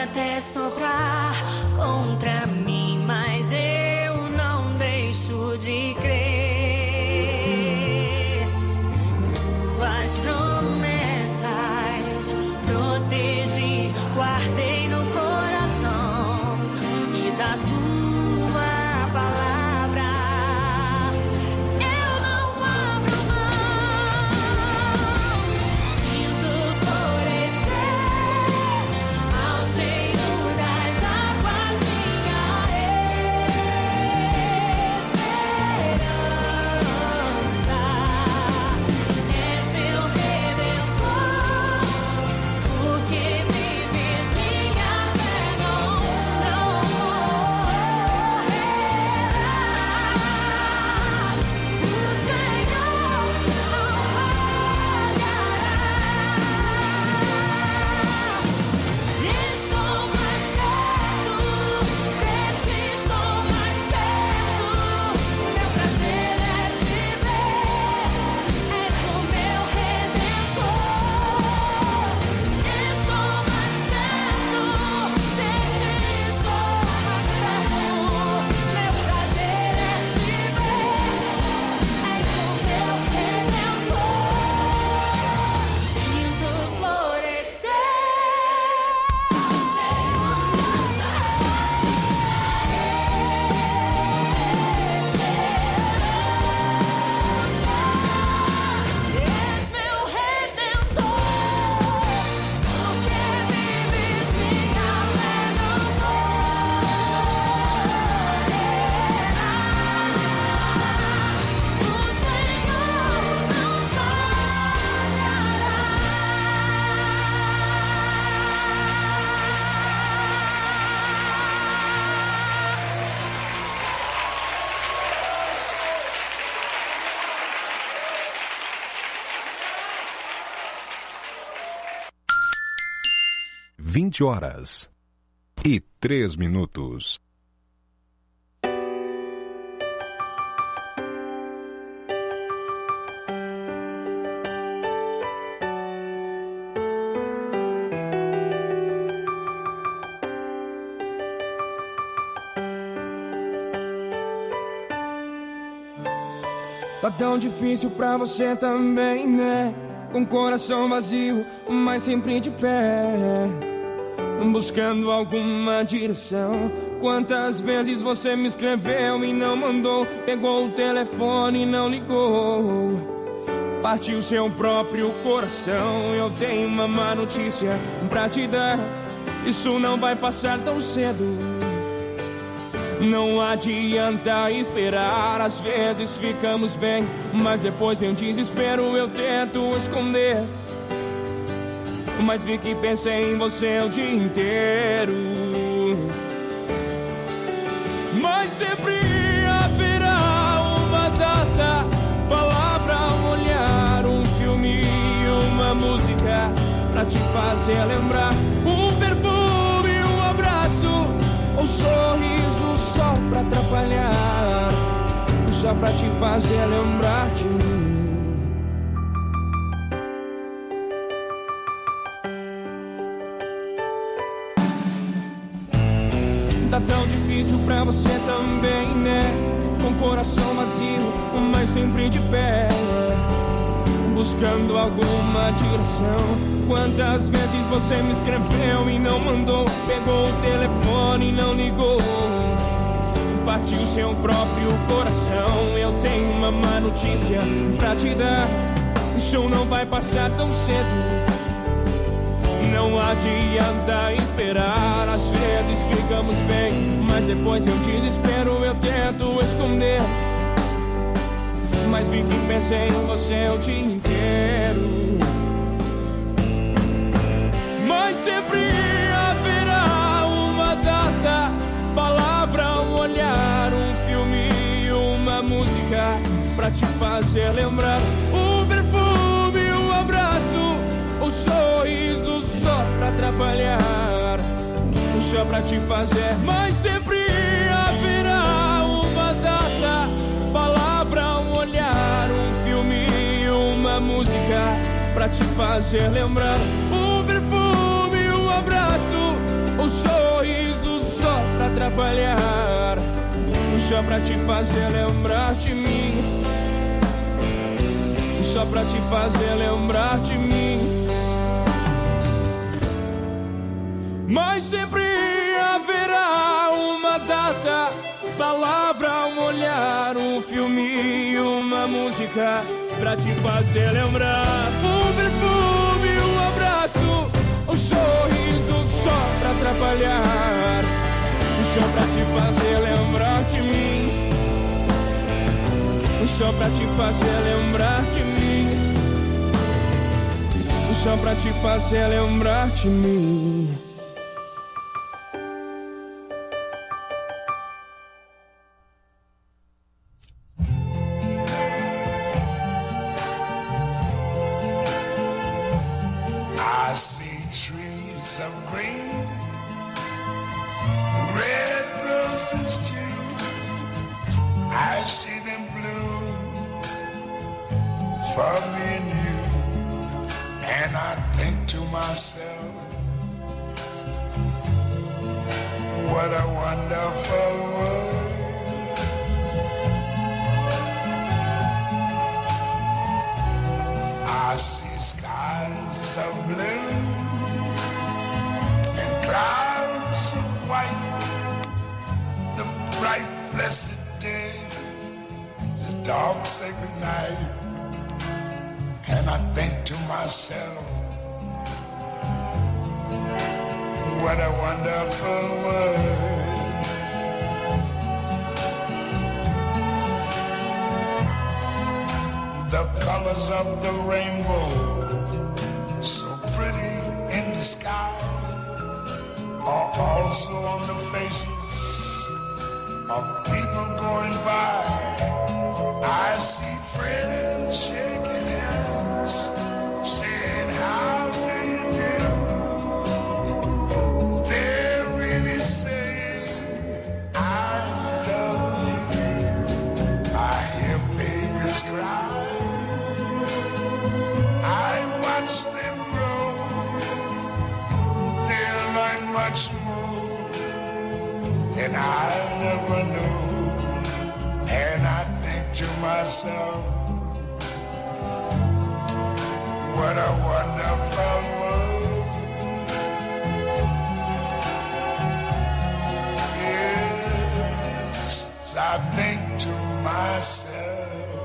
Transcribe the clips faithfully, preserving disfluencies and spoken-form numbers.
até soprar contra mim, mas eu não deixo de crer. Tuas promessas protegi, guardei no coração, e da tua palavra eu não abro mão. Sinto florescer ao cheiro das águas minha esperança. És meu redentor, porque vives minha fé não, não morrerá. O Senhor não falhará. Estou mais perto, de ti estou mais perto. Meu prazer é te ver, és o meu redentor. Estou mais perto, de ti estou mais perto. Meu prazer é te ver, és o meu redentor. Sinto florescer ao cheiro das águas. És meu redentor, porque vives minha fé não morrerá. O Senhor não falhará. vinte horas e três minutos. Tá tão difícil pra você também, né? Com coração vazio, mas sempre de pé, buscando alguma direção. Quantas vezes você me escreveu e não mandou, pegou o telefone e não ligou, partiu seu próprio coração. Eu tenho uma má notícia pra te dar, isso não vai passar tão cedo. Não adianta esperar, às vezes ficamos bem, mas depois em um desespero eu tento esconder. Mas vi que pensei em você o dia inteiro. Mas sempre haverá uma data, palavra, um olhar, um filme, uma música pra te fazer lembrar. Um perfume, um abraço, um sorriso só pra atrapalhar, só pra te fazer lembrar de mim. Tá tão difícil pra você também, né? Com coração vazio, mas sempre de pé, buscando alguma direção. Quantas vezes você me escreveu e não mandou, pegou o telefone e não ligou, partiu seu próprio coração. Eu tenho uma má notícia pra te dar, isso não vai passar tão cedo. Não adianta esperar, às vezes ficamos bem, mas depois eu desespero, eu tento esconder. Mas vi que pensei em você o dia inteiro. Mas sempre haverá uma data, palavra, um olhar, um filme, uma música pra te fazer lembrar. Um perfume, um abraço, um sorriso só pra atrapalhar, só pra te fazer. Mas sempre haverá uma data, palavra, um olhar, um filme, uma música pra te fazer lembrar. Um perfume, um abraço, um só pra te fazer lembrar de mim, só pra te fazer lembrar de mim. Mas sempre haverá uma data, palavra, um olhar, um filme, uma música pra te fazer lembrar. Um perfume, um abraço, um sorriso só pra atrapalhar, só pra te fazer lembrar de mim, só pra te fazer lembrar de mim, só pra te fazer lembrar de mim. I see trees of green, red roses too. I see them bloom for me and you. And I think to myself, what a wonderful world. I see skies of blue and clouds of white, the bright blessed day, the dark sacred night. And I think to myself, what a wonderful world. The colors of the rainbow, so pretty in the sky, are also on the faces of people going by. I see friends shaking hands, saying, how do you do? They're really saying, I love you. I hear babies cry, I watch them grow, they'll learn much more than I never knew. And I think to myself, what a wonderful world. Yes, I think to myself,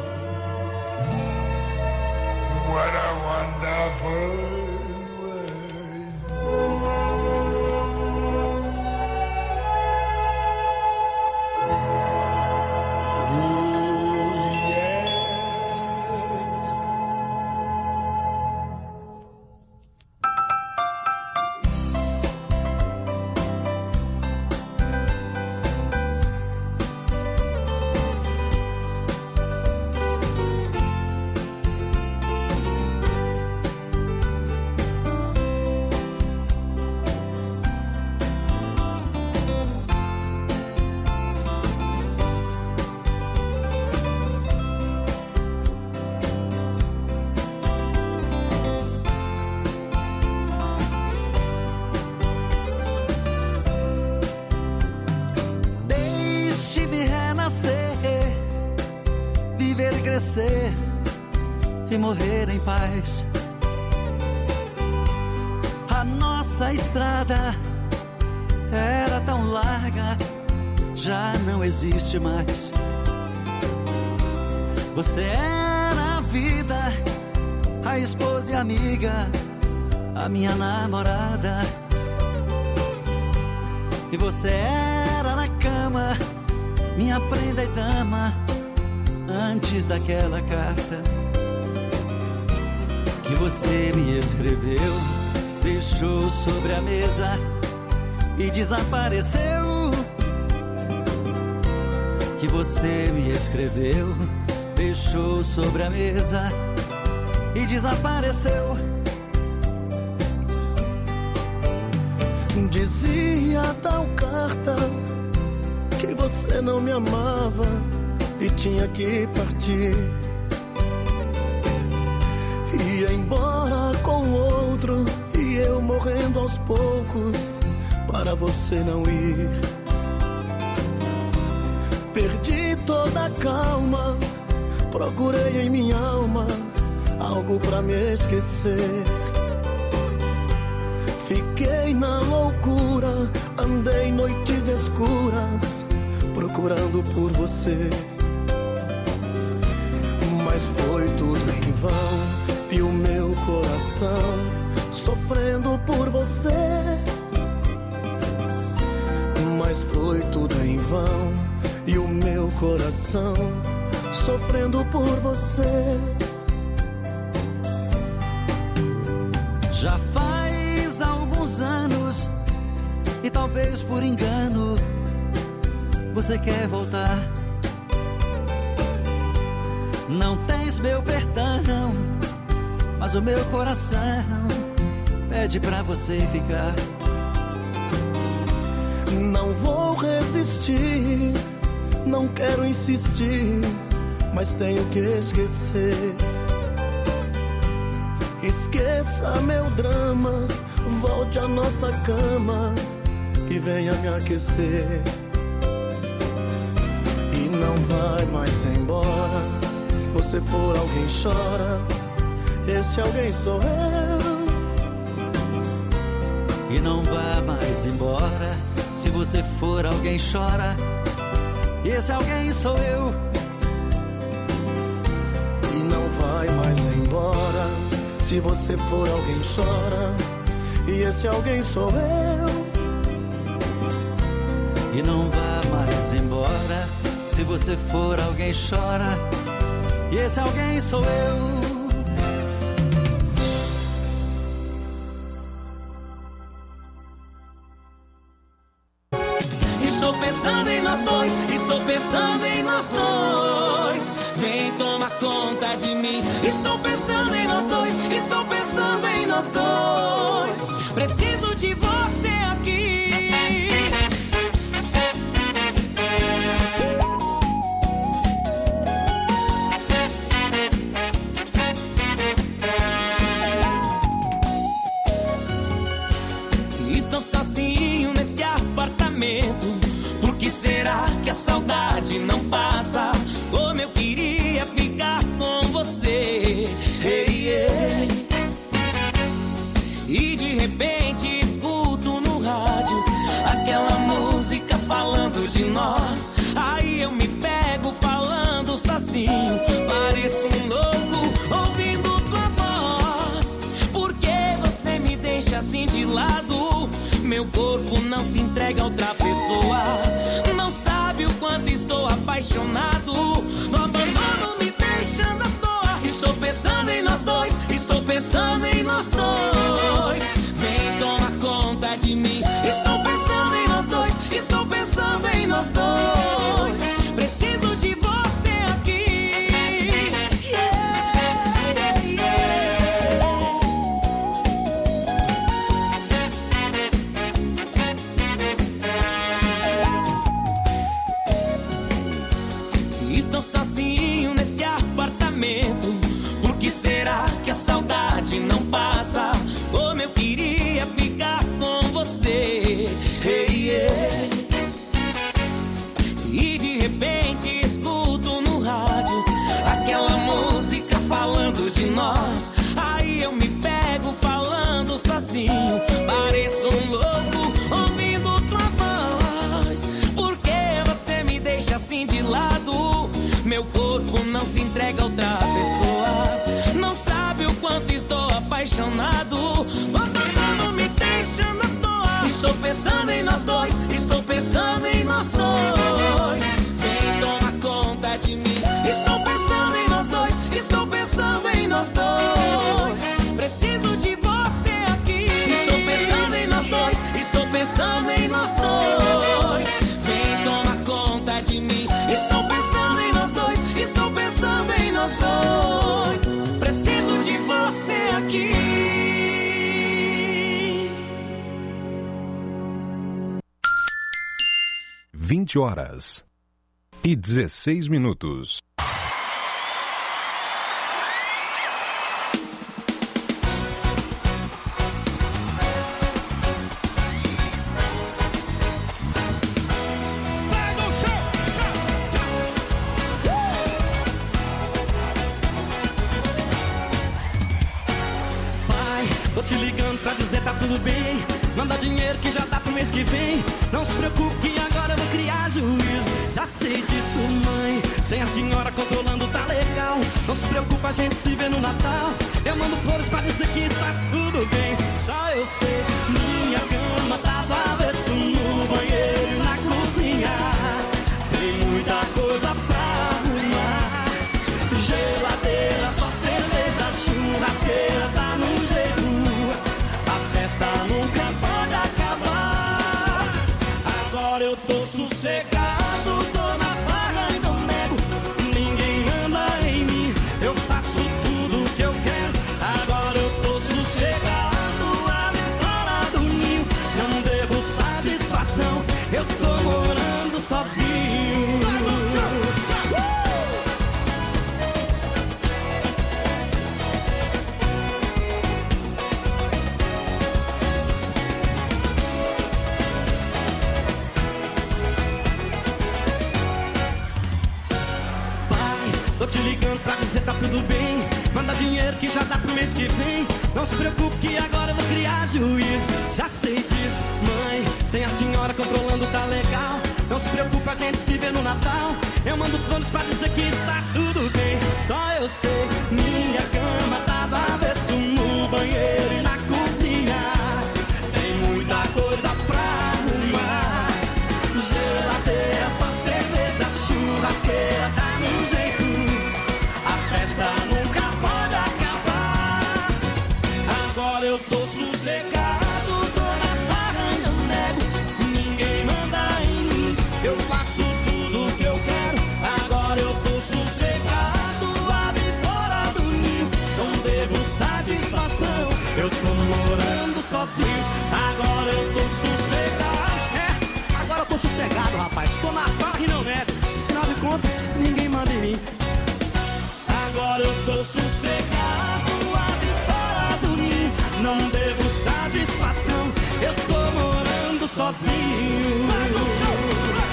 what a wonderful world. E morrer em paz. A nossa estrada era tão larga, já não existe mais. Você era a vida, a esposa e amiga, a minha namorada. E você era na cama, minha prenda e dama, antes daquela carta que você me escreveu, deixou sobre a mesa e desapareceu. Que você me escreveu, deixou sobre a mesa e desapareceu. Dizia tal carta que você não me amava e tinha que partir. Ia embora com outro e eu morrendo aos poucos para você não ir. Perdi toda a calma, procurei em minha alma algo pra me esquecer. Fiquei na loucura, andei noites escuras, procurando por você. Mas foi tudo em vão, e o meu coração sofrendo por você. Mas foi tudo em vão, e o meu coração sofrendo por você. Já faz alguns anos, e talvez por engano você quer voltar. Não tens meu perdão, mas o meu coração pede pra você ficar. Não vou resistir, não quero insistir, mas tenho que esquecer. Esqueça meu drama, volte à nossa cama e venha me aquecer. E não vai mais embora, você for alguém chora, esse alguém sou eu. E não vá mais embora, se você for alguém chora, esse alguém sou eu. E não vai mais embora, se você for alguém chora, e esse alguém sou eu. E não vá mais embora, se você for alguém chora, e esse alguém sou eu. Estou pensando em nós dois, estou pensando em nós dois. Vem tomar conta de mim. Estou pensando em nós dois, estou pensando em nós dois. Preciso de você aqui. Estou sozinho nesse apartamento. Por que será que a saudade não passa? Como eu queria ficar com você. Hey, yeah. E de repente escuto no rádio aquela música falando de nós. Aí eu me pego falando sozinho, pareço um louco ouvindo tua voz. Por que você me deixa assim de lado? Meu corpo não se entrega a outra pessoa. Não sabe o quanto estou apaixonado. No abandono me deixando à toa. Estou pensando em nós dois, estou pensando em nós dois. Vem tomar conta de mim. Estou pensando em nós dois, estou pensando em nós dois. Preciso de você aqui. Yeah, yeah, yeah. Estou sozinho nesse apartamento. Por que será que a saudade não passa? Como eu queria ficar com você. Hey, yeah. E de repente escuto no rádio aquela música falando de nós. Aí eu me pego falando sozinho, pareço um louco ouvindo tua voz. Por que você me deixa assim de lado? Meu corpo não se entrega a outra pessoa. Não sabe o quanto estou apaixonado. O abandono me deixando à toa. Estou pensando em nós dois, estou pensando em nós dois. Vem tomar conta de mim. Estou pensando em nós dois, estou pensando em nós dois. Preciso de você aqui. Estou pensando em nós dois, estou pensando em nós dois. Vem tomar conta de mim. Estou pensando em nós dois, estou pensando em nós dois. Preciso de você aqui. vinte horas e dezesseis minutos. dinheiro que já tá pro mês que vem. Não se preocupe que agora eu vou criar juízo. Já sei disso, mãe. Sem a senhora controlando tá legal. Não se preocupe, a gente se vê no Natal. Eu mando flores pra dizer que está tudo bem. Só eu sei, minha cama tá do avesso, no banheiro e na cozinha. Tem muita coisa pra arrumar. Geladeira, só cerveja, churrasqueira tá no jeito. A festa nunca pode acabar. Agora eu tô sossegado, tô na farra e não nego. Ninguém manda em mim, eu faço tudo que eu quero. Agora eu tô sossegado, ali fora do ninho. Não devo satisfação, eu tô morando sozinho. Tô te ligando pra dizer tá tudo bem. Manda dinheiro que já dá pro mês que vem. Não se preocupe que agora eu vou criar juízo. Já sei disso, mãe. Sem a senhora controlando tá legal. Não se preocupe, a gente se vê no Natal. Eu mando flores pra dizer que está tudo bem. Só eu sei, minha cama tá do avesso, no banheiro e na cozinha. Tem muita coisa pra arrumar. Geladeira, só cerveja, churrasqueira tá no jeito. A festa nunca pode acabar. Agora eu tô sossegado, tô na farra e não nego. Ninguém manda em mim, eu faço tudo que eu quero. Agora eu tô sossegado, ali fora do ninho. Não devo satisfação, eu tô morando sozinho. Agora eu tô sossegado. É, agora eu tô sossegado, rapaz. Tô na farra e não nego. Afinal de contas, ninguém manda em mim. Agora eu tô sossegado, ali fora do ninho. Não devo satisfação, eu tô morando sozinho. Sai do chão.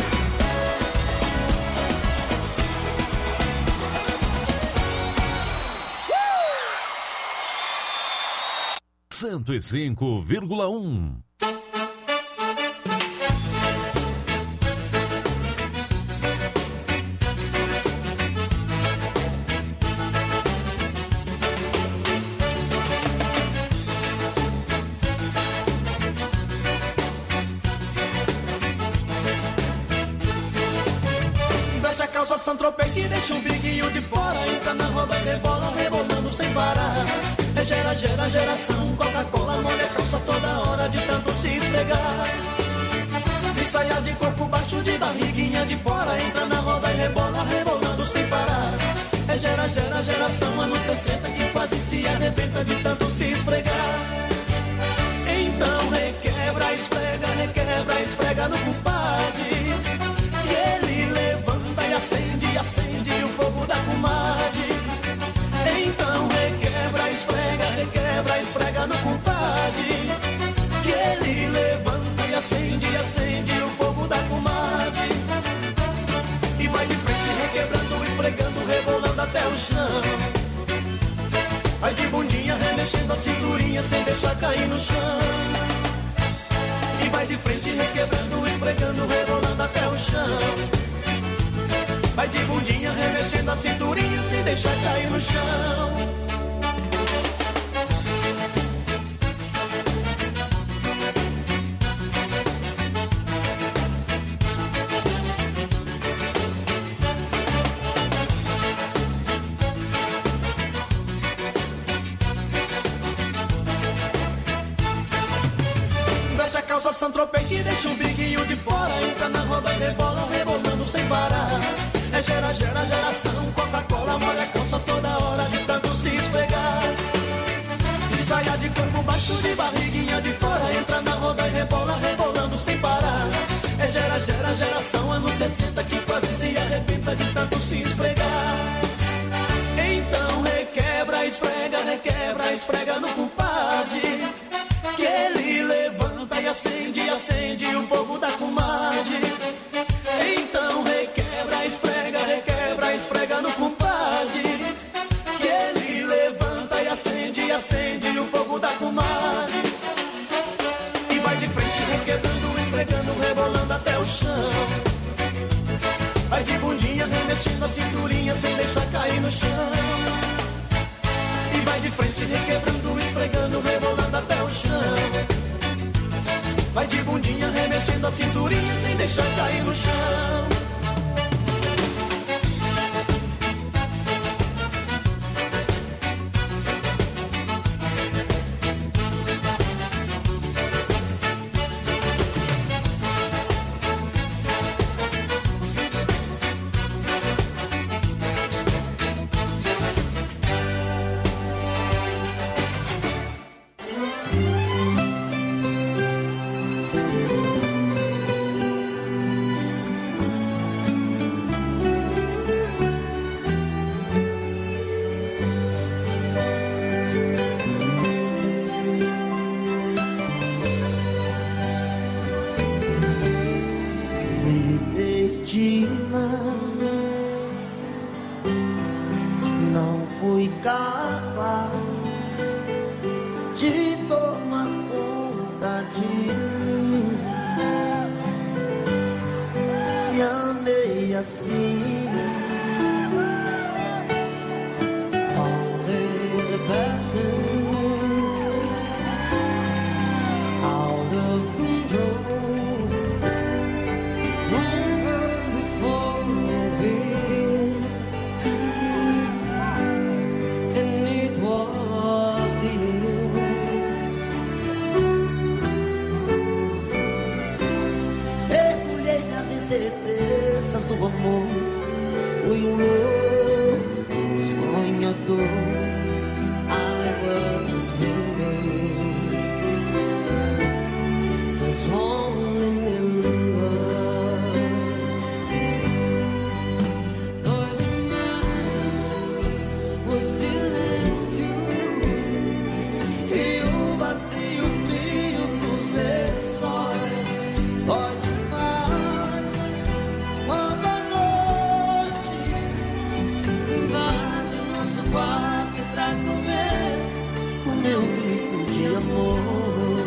cento e cinco vírgula um. Saint-Tropez que deixa um biguinho de fora. Entra na roda e rebola, rebolando sem parar. É gera, gera, geração. Coca-Cola molha a calça toda hora de tanto se esfregar. De saia de corpo baixo, de barriguinha de fora. Entra na roda e rebola, rebolando sem parar. É gera, gera, geração. Anos sessenta que quase se arrebenta de tanto se esfregar. Então requebra, esfrega, requebra, esfrega no compadre. E ele levanta e acende, acende o fogo da comadre. Então requebra, esfrega, requebra, esfrega no compadre. Que ele levanta e acende, acende o fogo da comadre. E vai de frente requebrando, esfregando, rebolando até o chão. Vai de bundinha remexendo a cinturinha sem deixar cair no chão. E vai de frente requebrando, esfregando, rebolando até o chão. Vai de bundinha remexendo a cinturinha sem deixar cair no chão. Veste a calça Saint-Tropez que deixa um biguinho de fora. Entra na roda e rebola, rebolando sem parar. É gera, gera, geração. Coca-Cola molha a calça toda hora de tanto se esfregar. De saia de corpo baixo, de barriguinha de fora. Entra na roda e rebola, rebolando sem parar. É gera, gera, geração. Anos sessenta que quase se arrebenta de tanto se esfregar. Então requebra, esfrega, requebra, esfrega no compadre. Que ele levanta e acende, acende o fogo da comadre. Então requebra, esfrega, requebra, esfrega no compadre. Que ele levanta e acende, acende o fogo da comadre. E vai de frente a cinturinha sem deixar cair no chão. Certezas do amor, fui um louco sonhador. I was dreaming, just only in love. Dois irmãos, o silêncio e o vazio frio dos lençóis. Pode meu grito de amor.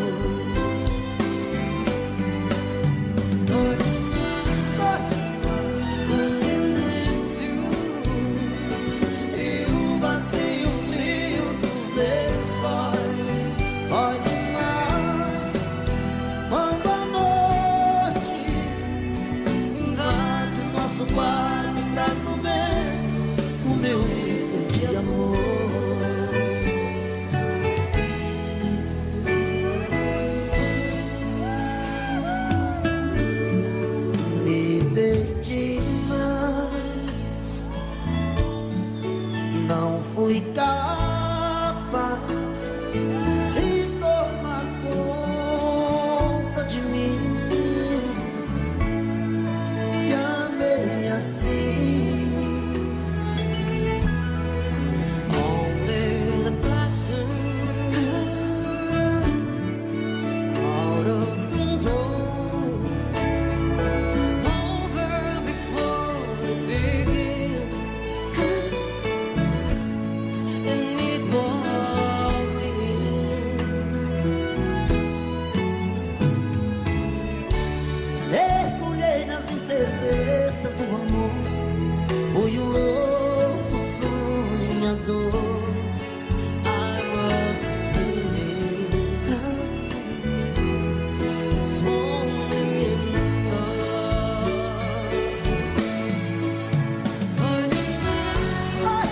Dois irmãos, o silêncio e o vazio frio dos lençóis. Dói demais quando a noite invade o nosso quarto e traz no meio o meu grito de amor. Fui capaz de tomar conta de mim e amei assim. Only the passion out of control over before we begin. And it was the end. Mergulhei nas incertezas do amor, fui um louco sonhador. I was dreaming, it's only me. Dois irmãos,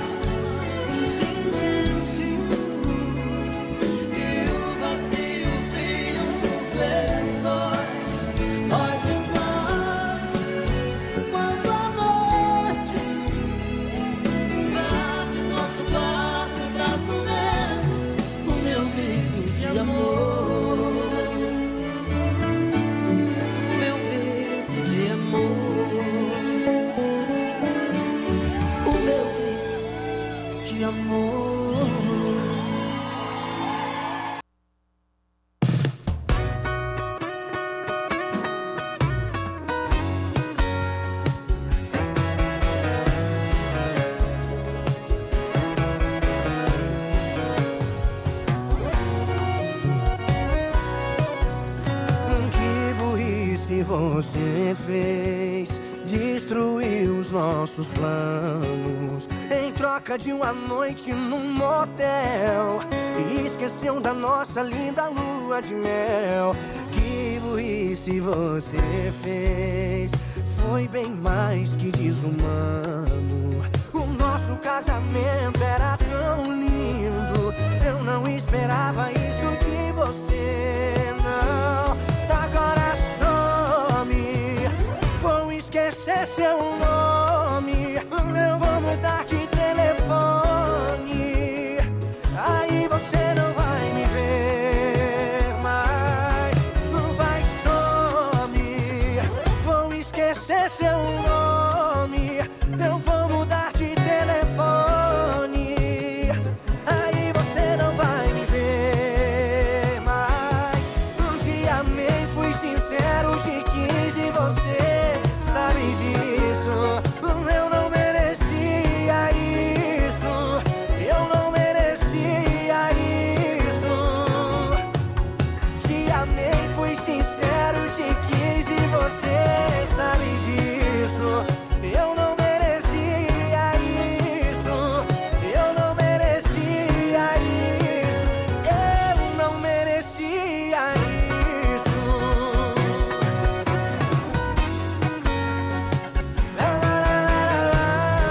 você fez, destruiu os nossos planos em troca de uma noite num motel e esqueceu da nossa linda lua de mel. Que burrice que se você fez foi bem mais que desumano. O nosso casamento era tão lindo, eu não esperava isso de você, não. Agora some, vou esquecer seu nome, eu vou mudar de telefone, aí você não vai me ver mais. Vai, some, vou esquecer seu nome, eu vou mudar de telefone, aí você não vai me ver mais. Te amei, fui sincero, te quis e você sabe disso. Eu não merecia isso, eu não merecia isso. Te amei, fui sincero, te quis e você sabe disso. Eu não merecia isso, eu não merecia isso, eu não merecia isso. Lá, lá, lá, lá,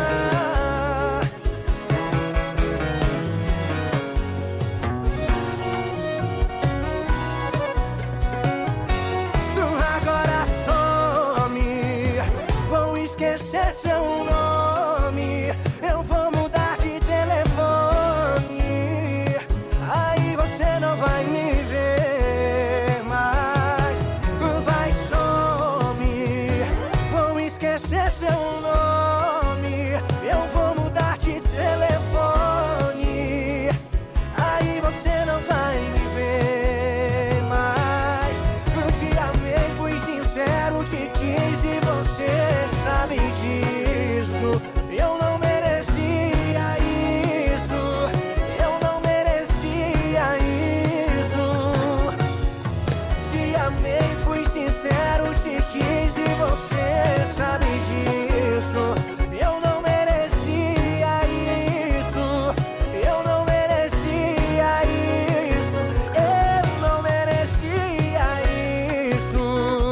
agora some, vou esquecer seu nome, eu vou mudar de telefone, aí você não vai me ver mais. Vai, some, vou esquecer seu nome, eu vou mudar de telefone, aí você não vai me ver mais. Te amei, fui sincero, te quis e você sabe disso. Eu não merecia isso, eu não merecia isso. Te amei, fui sincero, te quis e você sabe disso. Eu não merecia isso, eu não merecia isso, eu não merecia isso.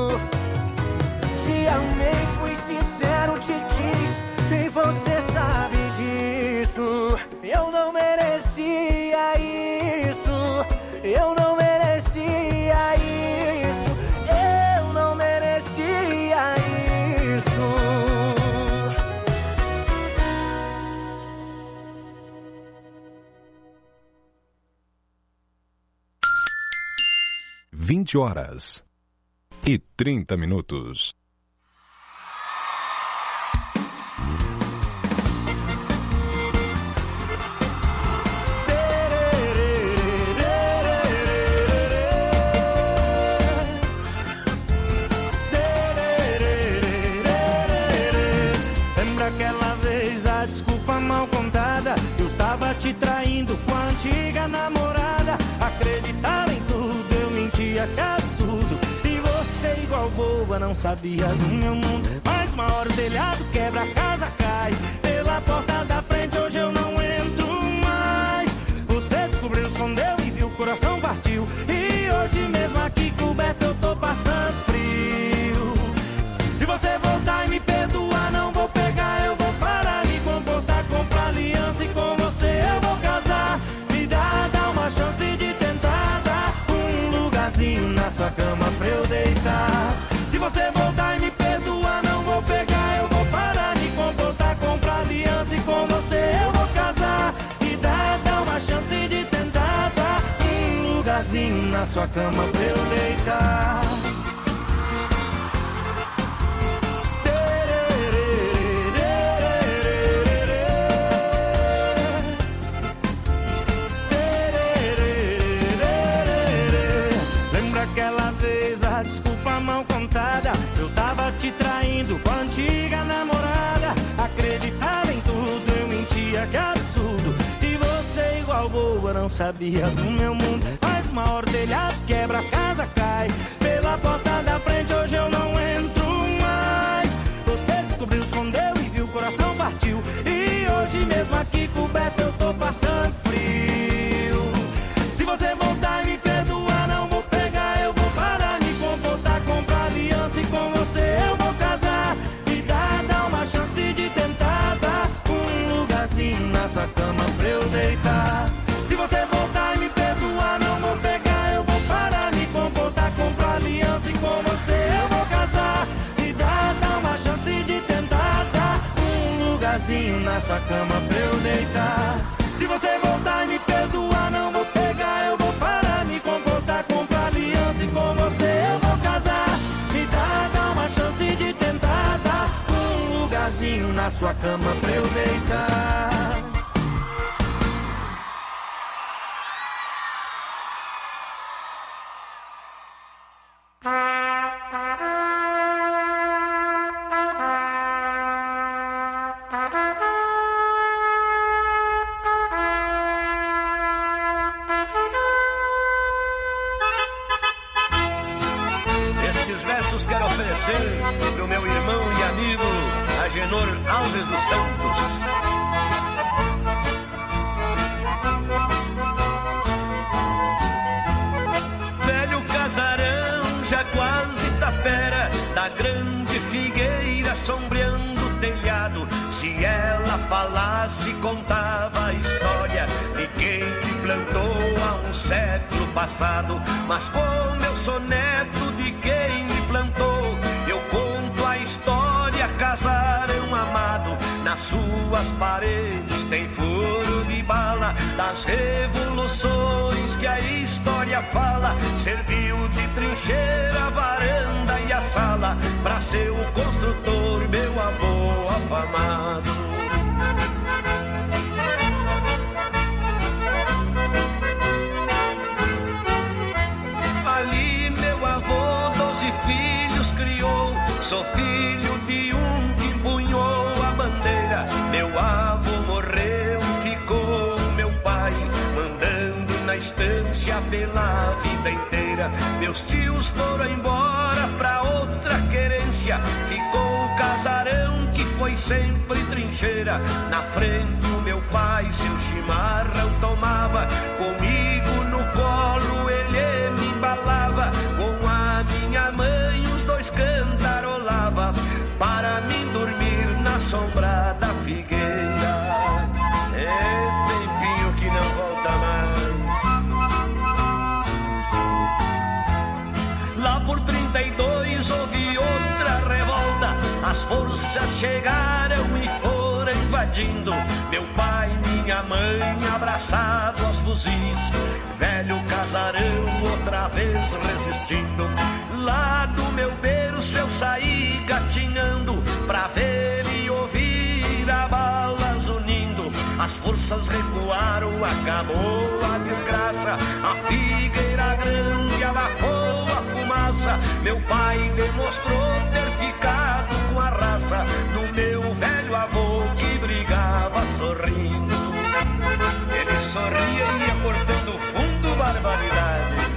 Te amei, fui sincero, te quis e você sabe disso. Eu não merecia isso, eu não merecia isso, eu não merecia isso. Vinte horas e trinta minutos. Lembra aquela vez a desculpa mal contada? Eu tava te traindo com a antiga namorada. Acreditava em tudo, eu mentia, que absurdo. E você igual boba, não sabia do meu mundo. Mas uma hora o telhado quebra, a casa cai. Pela porta da frente hoje eu não entro mais. Você descobriu, escondeu e viu, o coração partiu. E hoje mesmo aqui coberto eu tô passando frio. Se você voltar e me perdoar, não vou pegar, eu vou parar, me comportar, comprar aliança e com você eu vou casar. Me dá, dá uma chance de tentar dar um lugarzinho na sua cama pra eu deitar. Se você voltar e me perdoar, não vou pegar, eu vou parar, me comportar, comprar aliança e com você eu vou casar. Me dá, dá uma chance de tentar dar um lugarzinho na sua cama pra eu deitar. Desculpa mal contada, eu tava te traindo com a antiga namorada. Acreditava em tudo, eu mentia, que absurdo. E você igual boa, não sabia do meu mundo. Mas uma hora o telhado quebra, a casa cai. Pela porta da frente hoje eu não entro mais. Você descobriu, escondeu e viu, o coração partiu. E hoje mesmo aqui coberto eu tô passando frio. Se você voltar e me perdoar, não vou pegar, eu vou parar, me comportar, com lugarzinho na sua cama pra eu deitar. Se você voltar e me perdoar, não vou pegar, eu vou parar, me comportar, comprar aliança e com você eu vou casar. Me dá, dá uma chance de tentar dar um lugarzinho na sua cama pra eu deitar. Quero oferecer pro meu irmão e amigo Agenor Alves dos Santos. Velho casarão, já quase tapera, da grande figueira sombreando o telhado. Se ela falasse, contava a história de quem lhe plantou há um século passado. Mas como eu sou neto de quem lhe plantou, eu conto a história, casarão amado. Nas suas paredes tem furo de bala das revoluções que a história fala. Serviu de trincheira a varanda e a sala pra ser o construtor, meu avô afamado. Ali meu avô doze filhos criou, sou filho de um que empunhou a bandeira. Meu avô morreu e ficou meu pai, mandando na estância pela vida inteira. Meus tios foram embora pra outra querência, ficou o casarão que foi sempre trincheira. Na frente o meu pai seu chimarrão tomava, comigo no colo ele me embalava. Com a minha mãe os dois cantarolava, para mim dormir na sombra da figueira. É tempinho que não volta mais. Lá por trinta e dois houve outra revolta, as forças chegaram e foram invadindo. Meu pai e minha mãe abraçados aos fuzis, velho casarão outra vez resistindo. Lá do meu berço eu saí gatinhando, pra ver e ouvir a balas unindo. As forças recuaram, acabou a desgraça, a figueira grande abafou a fumaça. Meu pai demonstrou ter ficado com a raça do meu velho avô que brigava sorrindo. Ele sorria e ia cortando fundo, barbaridade.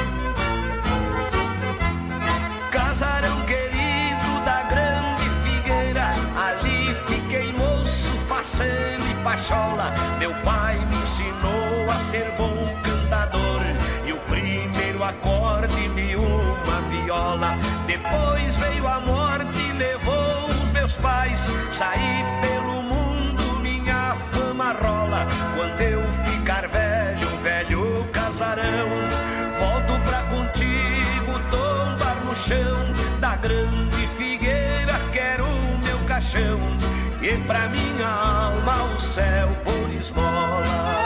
Casarão querido da grande figueira, ali fiquei moço, faceiro e pachola. Meu pai me ensinou a ser bom cantador e o primeiro acorde de uma viola. Depois veio a morte e levou os meus pais, saí pelo mundo, minha fama rola. Quando eu ficar velho, velho casarão, volto pra contigo tombar no chão da grande figueira, quero o meu caixão e pra minha alma o céu por esmola.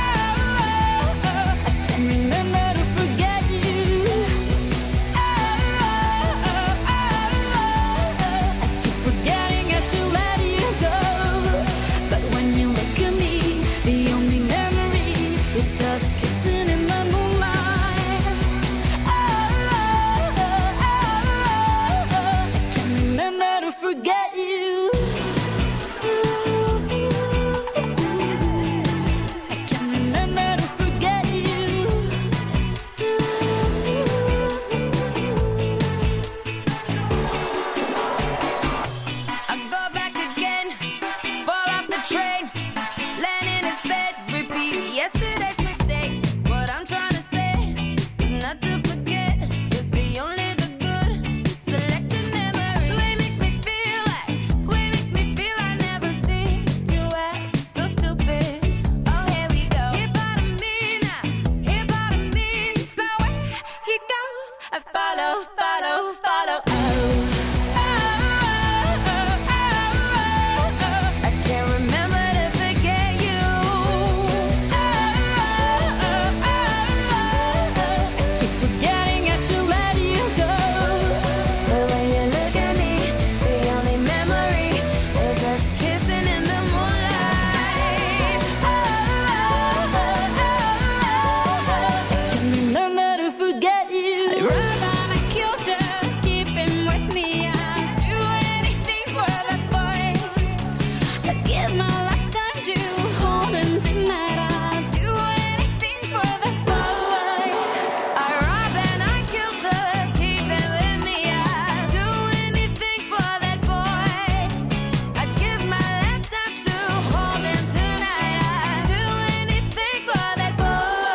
Remember to forget you. Oh, follow, follow. Oh, oh, oh, oh, oh, oh. I can't remember to forget you. Oh, oh, oh, oh, oh. I keep forgetting I should let you go. But when you look at me, the only memory is us kissing in the moonlight. Oh, oh, oh, oh, oh. I can't remember to forget you. I run on a kilter, keep him with me. I'd do anything for that boy. I'd give my lifetime to hold him tonight. I'd do anything for that boy. I rob and I kilter, keep him with me. I'd do anything for that boy. I'd give my last time to hold him tonight. I'd do anything for that boy.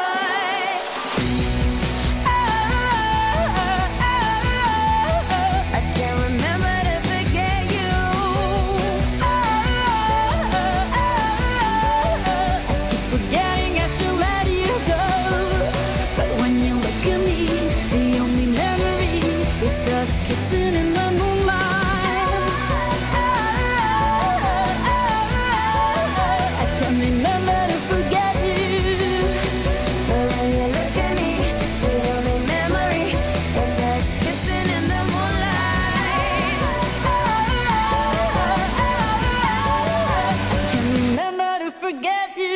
Oh, oh, oh, oh, oh. I can't remember to forget you. Oh, oh, oh, oh, oh. I keep forgetting I should let you go. But when you look at me, the only memory is us kissing in the moonlight. Oh, oh, oh, oh, oh. I can't remember to forget you. But when you look at me, the only memory is us kissing in the moonlight. Oh, oh, oh, oh. I can't remember to forget you.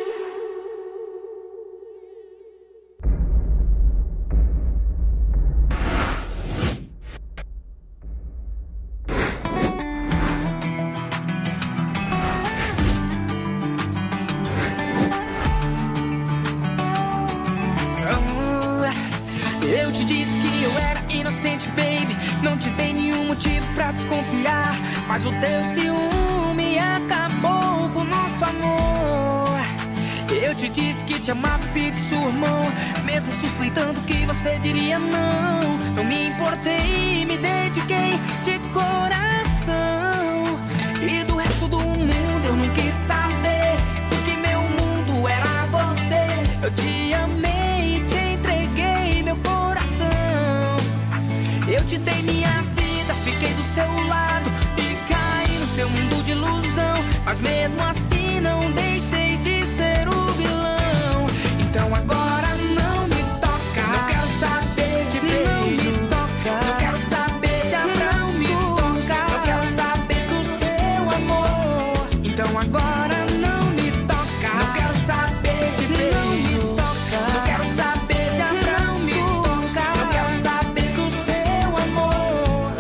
Eu te disse que eu era inocente, baby. Não te dei nenhum motivo pra desconfiar. Mas o teu ciúme acabou com o nosso amor. Eu te disse que te amava, filho de sua irmã. Mesmo suspeitando que você diria não. Não me importei, me dediquei de coração. E do resto do mundo eu não quis saber, porque meu mundo era você. Eu te amei e te entreguei meu coração. Eu te dei minha vida, fiquei do seu lado e caí no seu mundo de ilusão. Mas mesmo assim não deixei de ser o vilão. Então agora não me toca. Não quero saber de beijo. Não me toca. Não quero saber de abraço. Não me toca. Não quero saber do seu amor. Então agora não me toca. Não quero saber de beijo. Não me toca. Não quero saber de abraço. Não me toca. Não quero saber do seu amor.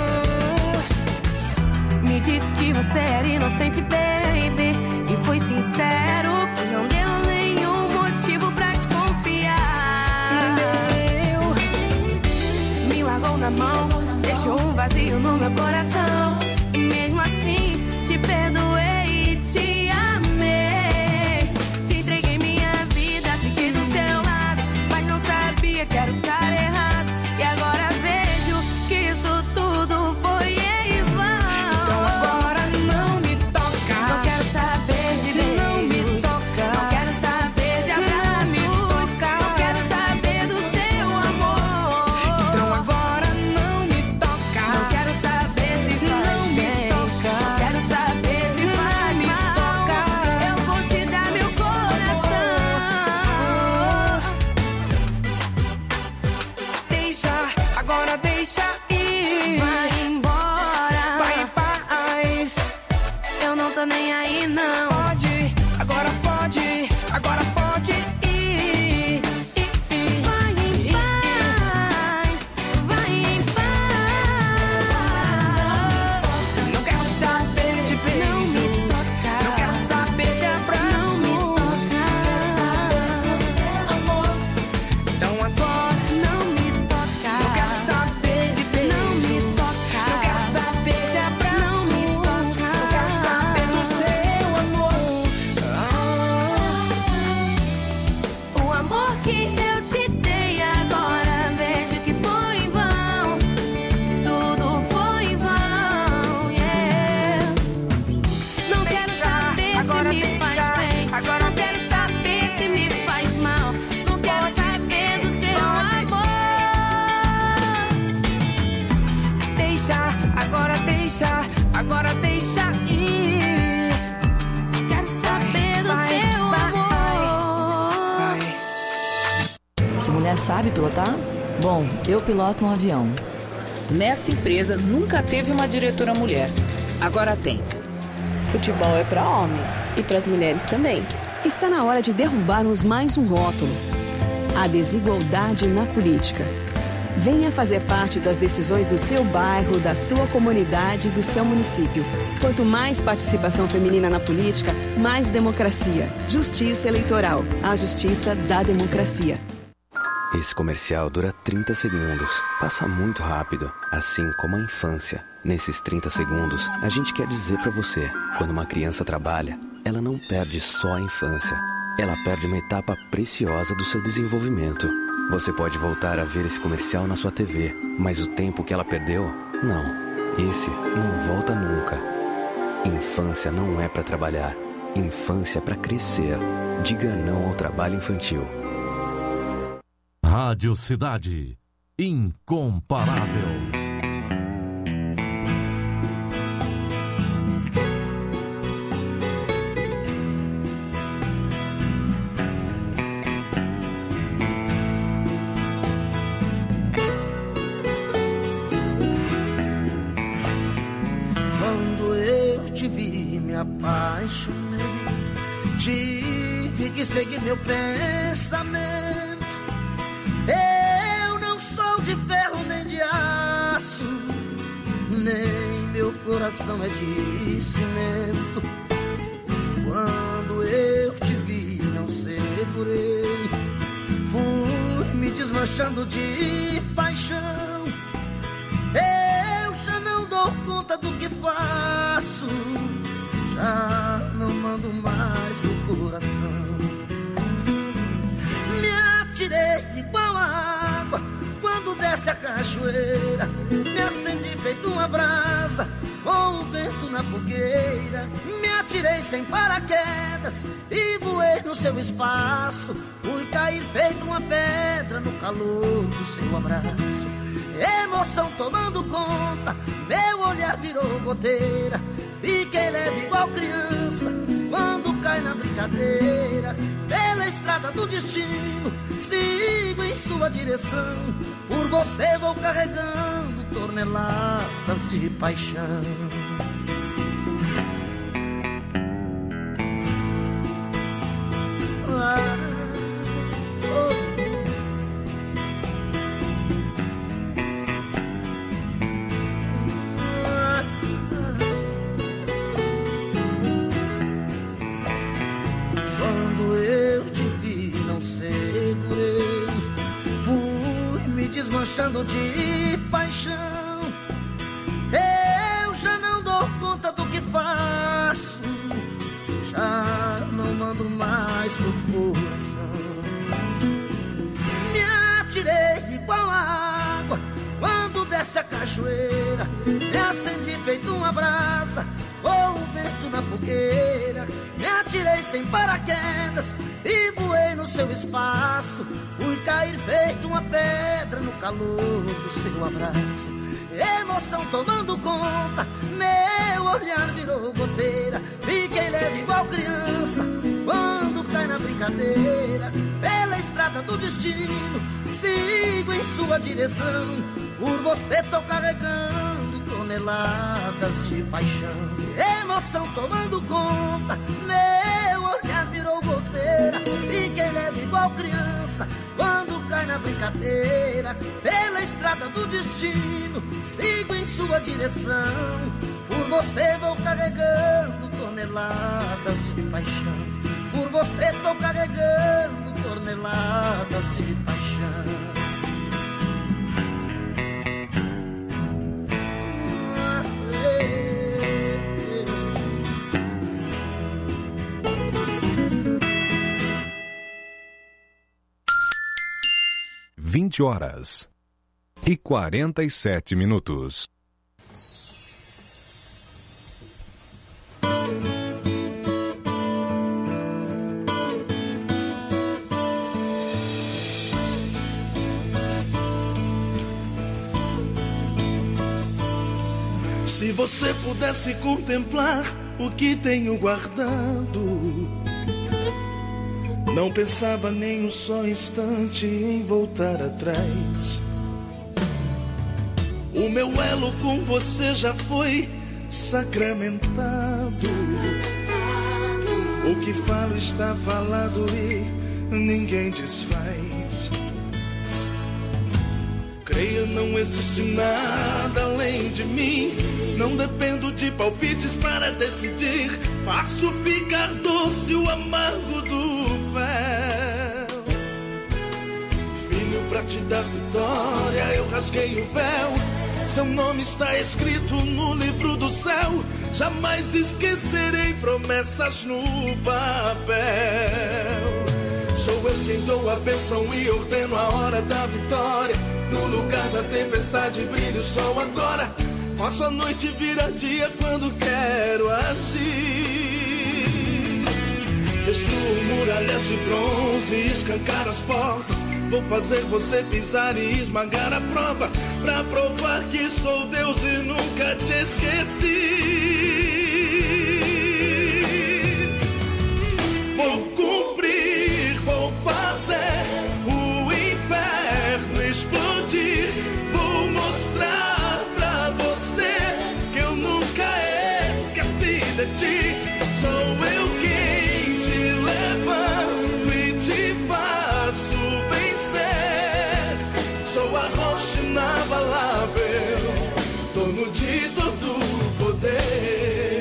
Me disse que você era inocente, baby, e foi sincero, que não deu nenhum motivo pra te confiar. Me largou na mão, deixou um vazio no meu coração. E mesmo assim te perdoei e te amei. Te entreguei minha vida, fiquei do seu lado, mas não sabia que era o cara errado. E agora vejo que isso tudo foi em vão. Então agora não me toca. Não quero saber de beijo. Não me toca. Não quero saber de abraço. Não me toca. Não quero saber do seu amor. Então agora não me toca. Não quero saber se falei sabe pilotar? Bom, eu piloto um avião. Nesta empresa nunca teve uma diretora mulher. Agora tem. Futebol é para homem e para as mulheres também. Está na hora de derrubarmos mais um rótulo: a desigualdade na política. Venha fazer parte das decisões do seu bairro, da sua comunidade, do seu município. Quanto mais participação feminina na política, mais democracia. Justiça Eleitoral. A justiça da democracia. Esse comercial dura trinta segundos. Passa muito rápido, assim como a infância. Nesses trinta segundos, a gente quer dizer pra você: quando uma criança trabalha, ela não perde só a infância. Ela perde uma etapa preciosa do seu desenvolvimento. Você pode voltar a ver esse comercial na sua T V, mas o tempo que ela perdeu, não. Esse não volta nunca. Infância não é pra trabalhar. Infância é pra crescer. Diga não ao trabalho infantil. Rádio Cidade. Incomparável. Quando eu te vi, me apaixonei. Tive que seguir meu pensamento. Eu não sou de ferro nem de aço, nem meu coração é de cimento. Quando eu te vi, não segurei. Fui me desmanchando de paixão. Eu já não dou conta do que faço. Já não mando mais no coração. Me atirei igual a água quando desce a cachoeira. Me acendi feito uma brasa com o vento na fogueira. Me atirei sem paraquedas e voei no seu espaço. Fui cair feito uma pedra no calor do seu abraço. Emoção tomando conta, meu olhar virou goteira. Fiquei leve igual criança quando cai na brincadeira. Pela estrada do destino, sigo em sua direção. Por você vou carregando toneladas de paixão. Ah, oh. Desmanchando de paixão. Eu já não dou conta do que faço. Já não mando mais no coração. Me atirei igual a água quando desce a cachoeira. Me acendi feito uma brasa com o vento na fogueira. Me atirei sem paraquedas e voei no seu espaço. Fui cair feito uma pedra no calor do seu abraço. Emoção tomando conta, meu olhar virou goteira. Fiquei leve igual criança quando cai na brincadeira. Pela estrada do destino, sigo em sua direção. Por você tô carregando toneladas de paixão. Emoção tomando conta, meu olhar virou goteira. Fiquei leve igual criança quando cai na brincadeira. Pela estrada do destino, sigo em sua direção. Por você vou carregando toneladas de paixão. Por você tô carregando toneladas de paixão. Vinte horas e quarenta e sete minutos. Se você pudesse contemplar o que tenho guardado Não pensava nem um só instante em voltar atrás. O meu elo com você já foi sacramentado. O que falo está falado e ninguém desfaz. Creia, não existe nada além de mim. Não dependo de palpites para decidir. Faço ficar doce o amargo do fel. Filho, pra te dar vitória, eu rasguei o véu. Seu nome está escrito no livro do céu. Jamais esquecerei promessas no papel. Sou eu quem dou a bênção e ordeno a hora da vitória. No lugar da tempestade brilha o sol agora. Faço a noite virar dia quando quero agir. Destruo muralhas de bronze e escancar as portas. Vou fazer você pisar e esmagar a prova, pra provar que sou Deus e nunca te esqueci. Vou cumprir, vou fazer o inferno explodir. Vou mostrar pra você que eu nunca esqueci de ti. Sou eu quem te levanto e te faço vencer. Sou a rocha inabalável, dono de todo o poder.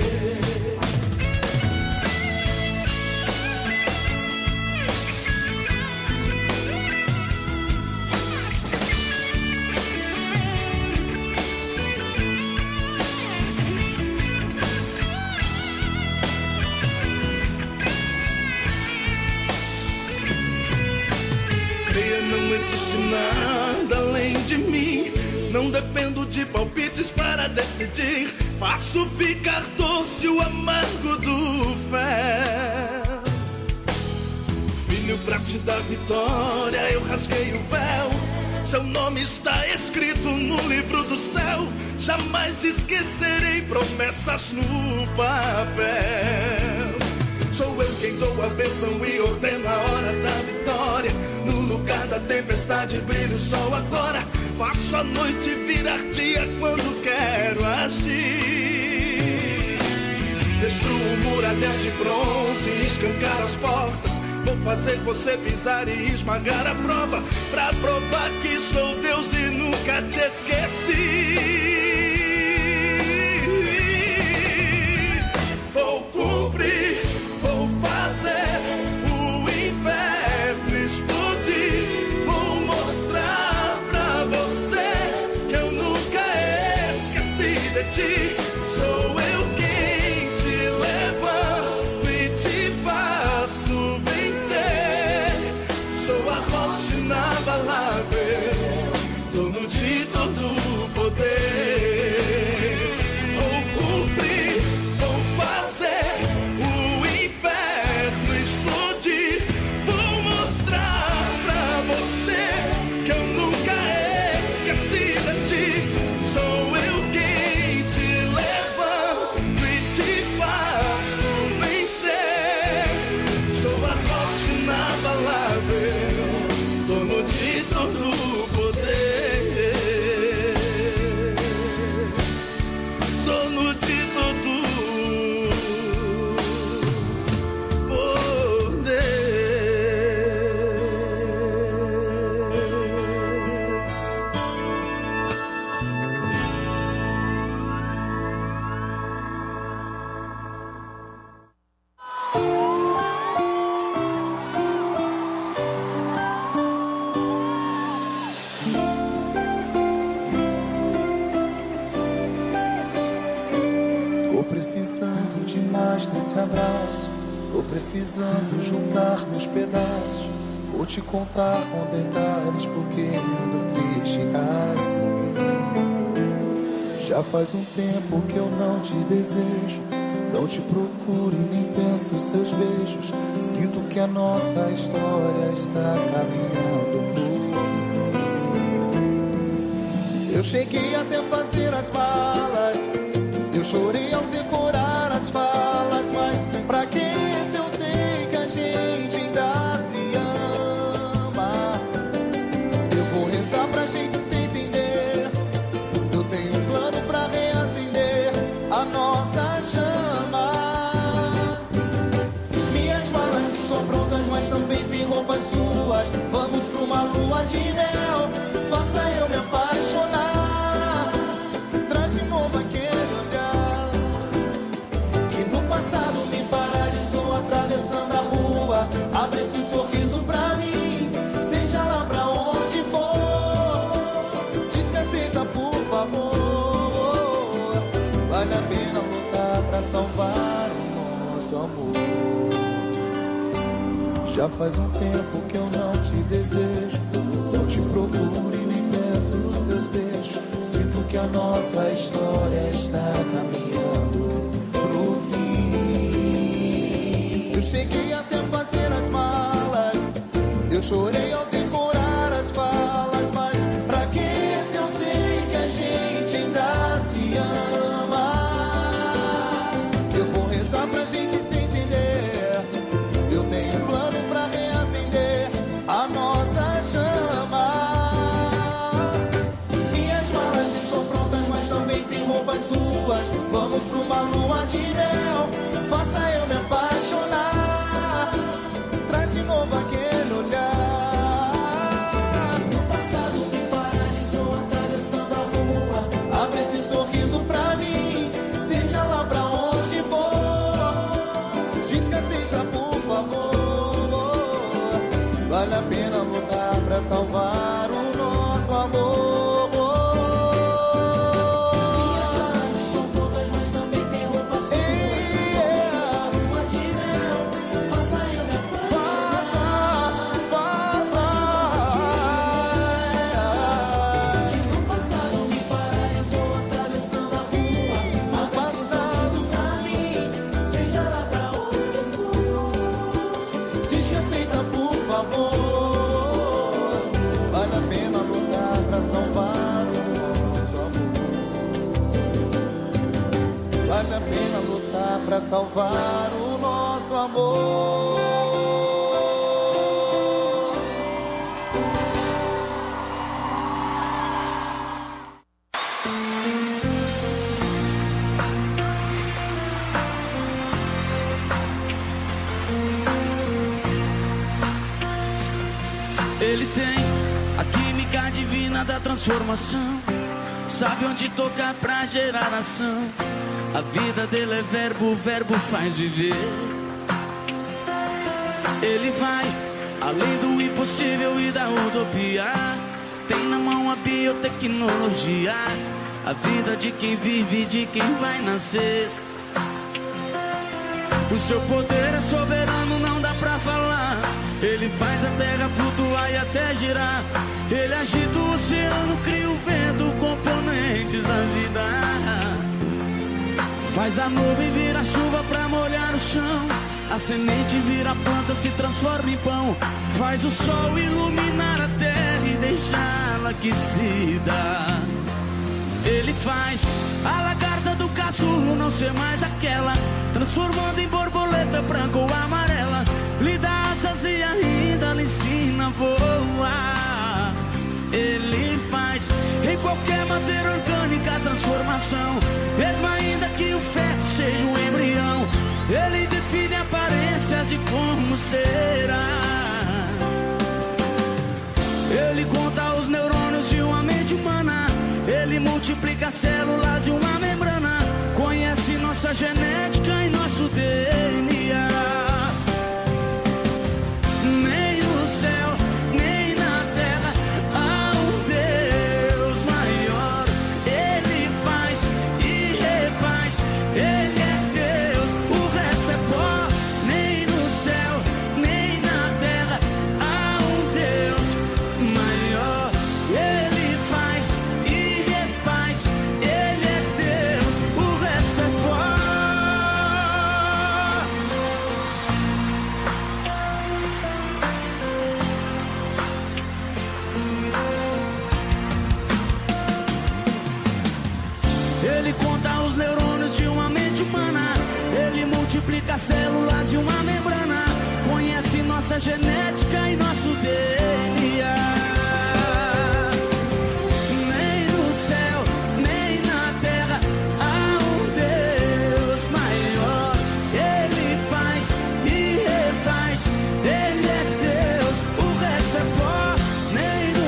Não existe nada além de mim. Não dependo de palpites para decidir. Faço ficar doce o amargo do fel. Filho, pra te dar vitória, eu rasguei o véu. Seu nome está escrito no livro do céu. Jamais esquecerei promessas no papel. Sou eu quem dou a bênção e ordeno a hora da vitória. No lugar da tempestade brilha o sol agora. Faço a noite virar dia quando quero agir. Destruo muralhas de bronze e escancar as portas. Vou fazer você pisar e esmagar a prova, pra provar que sou Deus e nunca te esqueci. Vou cumprir, vou fazer o inferno explodir. Vou mostrar pra você que eu nunca esqueci de ti. Sou eu quem te levanto e te faço vencer. Sou a rocha inabalável, dono de todo o poder. Vou cumprir, vou fazer o inferno explodir. Vou mostrar pra você que eu nunca esqueci de ti. Sou eu quem te levanto e te faço vencer. Sou a rocha inabalável, dono de todo o poder. Dono de todo o poder. Tô precisando de mais desse abraço. Tô precisando juntar meus pedaços. Vou te contar com detalhes porque ando triste assim. Já faz um tempo que eu não te desejo. Não te procuro e nem penso seus beijos. Sinto que a nossa história está caminhando pro fim. Eu cheguei até fazer as malas. Eu chorei ao decorar as falas. Mas pra que se eu sei que a gente ainda se de mel, faça eu me apaixonar. Traz de novo aquele olhar que no passado me paralisou atravessando a rua. Abre esse sorriso pra mim, seja lá pra onde for. Diz que aceita, por favor. Vale a pena lutar pra salvar o nosso amor. Já faz um tempo que eu não te desejo, não te procuro e nem peço os seus beijos. Sinto que a nossa história está caminhando pro fim. Eu cheguei até fazer as malas, eu chorei ao decorar as falas. Mas pra que se eu sei que a gente ainda se ama? Eu vou rezar pra gente se entender. Eu tenho um plano pra reacender a nossa chama. Minhas malas estão prontas, mas também tem roupas suas. Vamos pra uma lua de mel, faça eu me apaixonar. Traz de novo aquele olhar que no passado me paralisou atravessando a rua. Abre esse sorriso pra mim, seja lá pra onde for. Diz que aceita, por favor. Vale a pena lutar pra salvar o nosso amor. Minhas malas estão prontas, mas também tem roupas suas. Lua de mel, faça eu me apaixonar. Faça, faça. Que no passado me paralisou atravessando a rua. Abre esse sorriso pra mim, seja lá pra onde for. Diz que aceita, por favor. Vale a pena lutar pra salvar o nosso amor. Vale a pena lutar pra salvar o nosso amor. Ele tem a química divina da transformação, sabe onde tocar pra gerar ação. A vida dele é verbo, o verbo faz viver. Ele vai além do impossível e da utopia. Tem na mão a biotecnologia, a vida de quem vive e de quem vai nascer. O seu poder é soberano, não dá pra falar. Ele faz a terra flutuar e até girar. Ele agita o oceano, cria o vento, componentes da vida. Faz a nuvem virar chuva pra molhar o chão. A semente vira planta, se transforma em pão. Faz o sol iluminar a terra e deixá-la aquecida. Ele faz a lagarta do casulo não ser mais aquela, transformando em borboleta branca ou amarela. Lhe dá asas e ainda lhe ensina a voar. Ele faz em qualquer matéria orgânica a transformação, mesmo ainda que o feto seja um embrião. Ele define aparências de como será. Ele conta os neurônios de uma mente humana. Ele multiplica células de uma membrana. Conhece nossa genética e nosso D N A. Nem no céu, nem na terra há um Deus maior. Ele faz e refaz, Ele é Deus, o resto é pó. Nem no céu, nem na terra há um Deus maior. Ele faz e refaz, Ele é Deus, o resto é pó. Ele conta os neurônios de uma mente humana. Ele multiplica células de uma membrana. Conhece nossa genética e nosso D N A. Nem no céu, nem na terra há um Deus maior. Ele faz e refaz, Ele é Deus, o resto é pó. Nem no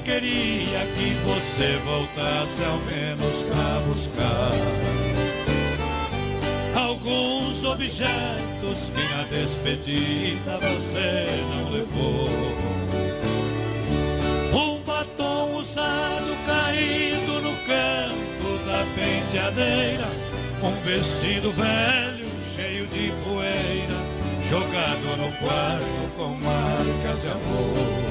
queria que você voltasse ao menos pra buscar alguns objetos que na despedida você não levou. Um batom usado caído no campo da penteadeira, um vestido velho cheio de poeira, jogado no quarto com marcas de amor.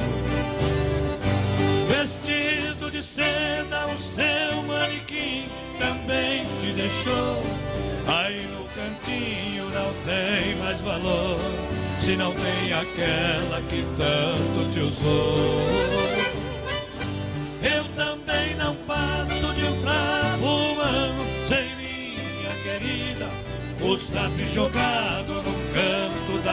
Vestido de seda, o seu manequim também te deixou. Aí no cantinho não tem mais valor, se não tem aquela que tanto te usou. Eu também não passo de um trapo humano sem minha querida, o sapo jogado